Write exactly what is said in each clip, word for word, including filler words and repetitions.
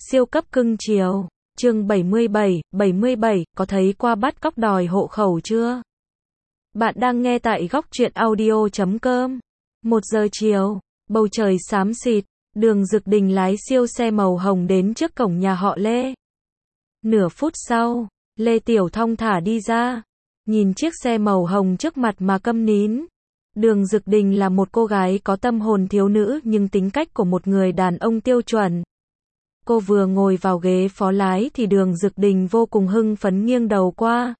Siêu cấp cưng chiều. Chương bảy mươi bảy, bảy mươi bảy, có thấy qua bắt cóc đòi hộ khẩu chưa? Bạn đang nghe tại góc truyện audio chấm com. Một giờ chiều, bầu trời xám xịt, Đường Dực Đình lái siêu xe màu hồng đến trước cổng nhà họ Lê. Nửa phút sau, Lê Tiểu thong thả đi ra, nhìn chiếc xe màu hồng trước mặt mà câm nín. Đường Dực Đình là một cô gái có tâm hồn thiếu nữ nhưng tính cách của một người đàn ông tiêu chuẩn. Cô vừa ngồi vào ghế phó lái thì Đường Dực Đình vô cùng hưng phấn nghiêng đầu qua.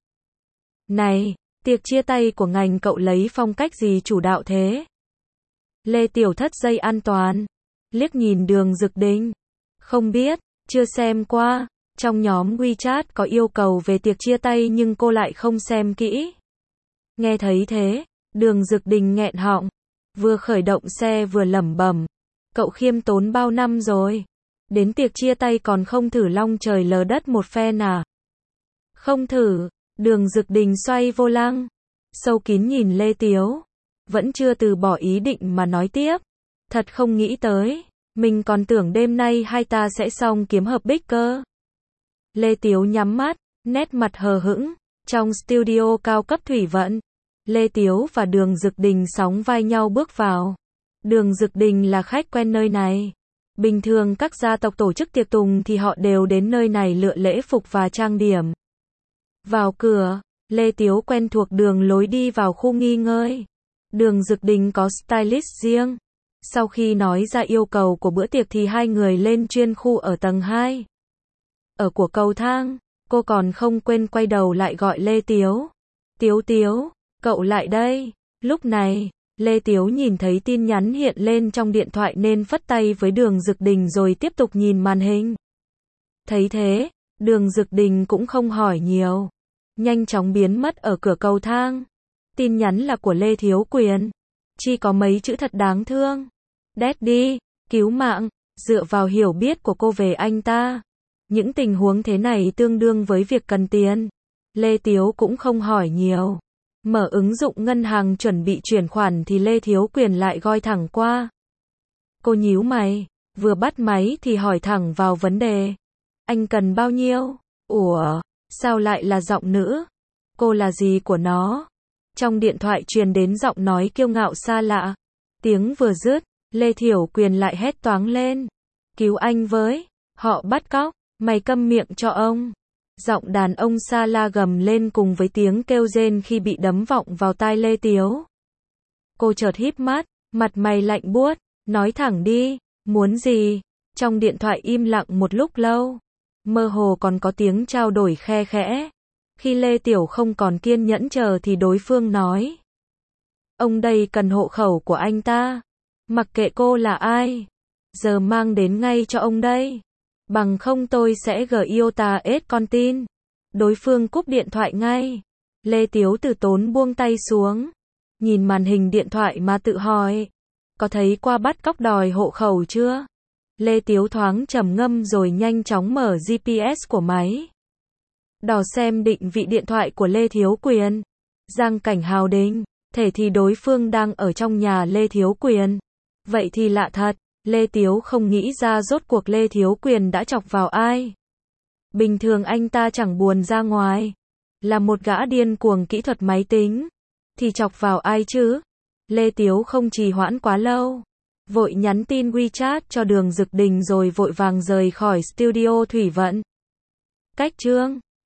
Này, tiệc chia tay của ngành cậu lấy phong cách gì chủ đạo thế? Lê Tiểu thất dây an toàn, liếc nhìn Đường Dực Đình. Không biết, chưa xem qua, trong nhóm WeChat có yêu cầu về tiệc chia tay nhưng cô lại không xem kỹ. Nghe thấy thế, Đường Dực Đình nghẹn họng, vừa khởi động xe vừa lẩm bẩm, cậu khiêm tốn bao năm rồi, đến tiệc chia tay còn không thử long trời lở đất một phen à? Không thử. Đường Dực Đình xoay vô lăng, sâu kín nhìn Lê Tiếu, vẫn chưa từ bỏ ý định mà nói tiếp, thật không nghĩ tới, mình còn tưởng đêm nay hai ta sẽ xong kiếm hợp bích cơ. Lê Tiếu nhắm mắt, nét mặt hờ hững, trong studio cao cấp thủy vận, Lê Tiếu và Đường Dực Đình sóng vai nhau bước vào. Đường Dực Đình là khách quen nơi này. Bình thường các gia tộc tổ chức tiệc tùng thì họ đều đến nơi này lựa lễ phục và trang điểm. Vào cửa, Lê Tiếu quen thuộc đường lối đi vào khu nghỉ ngơi. Đường Dực Đình có stylist riêng. Sau khi nói ra yêu cầu của bữa tiệc thì hai người lên chuyên khu ở tầng hai. Ở của cầu thang, cô còn không quên quay đầu lại gọi Lê Tiếu. Tiếu Tiếu, cậu lại đây. Lúc này, Lê Tiếu nhìn thấy tin nhắn hiện lên trong điện thoại nên phất tay với Đường Dực Đình rồi tiếp tục nhìn màn hình. Thấy thế, Đường Dực Đình cũng không hỏi nhiều, nhanh chóng biến mất ở cửa cầu thang. Tin nhắn là của Lê Thiếu Quyền, chỉ có mấy chữ thật đáng thương. Daddy, cứu mạng. Dựa vào hiểu biết của cô về anh ta, những tình huống thế này tương đương với việc cần tiền. Lê Tiếu cũng không hỏi nhiều. Mở ứng dụng ngân hàng chuẩn bị chuyển khoản thì Lê Thiếu Quyền lại gọi thẳng qua. Cô nhíu mày, vừa bắt máy thì hỏi thẳng vào vấn đề. Anh cần bao nhiêu? Ủa, sao lại là giọng nữ? Cô là gì của nó? Trong điện thoại truyền đến giọng nói kiêu ngạo xa lạ. Tiếng vừa dứt, Lê Thiếu Quyền lại hét toáng lên. Cứu anh với, họ bắt cóc, mày câm miệng cho ông. Giọng đàn ông xa la gầm lên cùng với tiếng kêu rên khi bị đấm vọng vào tai Lê Tiếu. Cô chợt híp mắt, mặt mày lạnh buốt, nói thẳng đi, muốn gì? Trong điện thoại im lặng một lúc lâu, mơ hồ còn có tiếng trao đổi khe khẽ. Khi Lê Tiểu không còn kiên nhẫn chờ thì đối phương nói. Ông đây cần hộ khẩu của anh ta. Mặc kệ cô là ai, giờ mang đến ngay cho ông đây. Bằng không tôi sẽ gửi iota ết con tin. Đối phương cúp điện thoại ngay. Lê Tiếu từ tốn buông tay xuống, nhìn màn hình điện thoại mà tự hỏi. Có thấy qua bắt cóc đòi hộ khẩu chưa? Lê Tiếu thoáng trầm ngâm rồi nhanh chóng mở giê pê ét của máy. Đò xem định vị điện thoại của Lê Thiếu Quyền. Giang cảnh Hào Đình. Thể thì đối phương đang ở trong nhà Lê Thiếu Quyền. Vậy thì lạ thật. Lê Tiếu không nghĩ ra rốt cuộc Lê Thiếu Quyền đã chọc vào ai. Bình thường anh ta chẳng buồn ra ngoài. Là một gã điên cuồng kỹ thuật máy tính. Thì chọc vào ai chứ? Lê Tiếu không trì hoãn quá lâu. Vội nhắn tin WeChat cho Đường Dực Đình rồi vội vàng rời khỏi studio thủy vận. Cách chương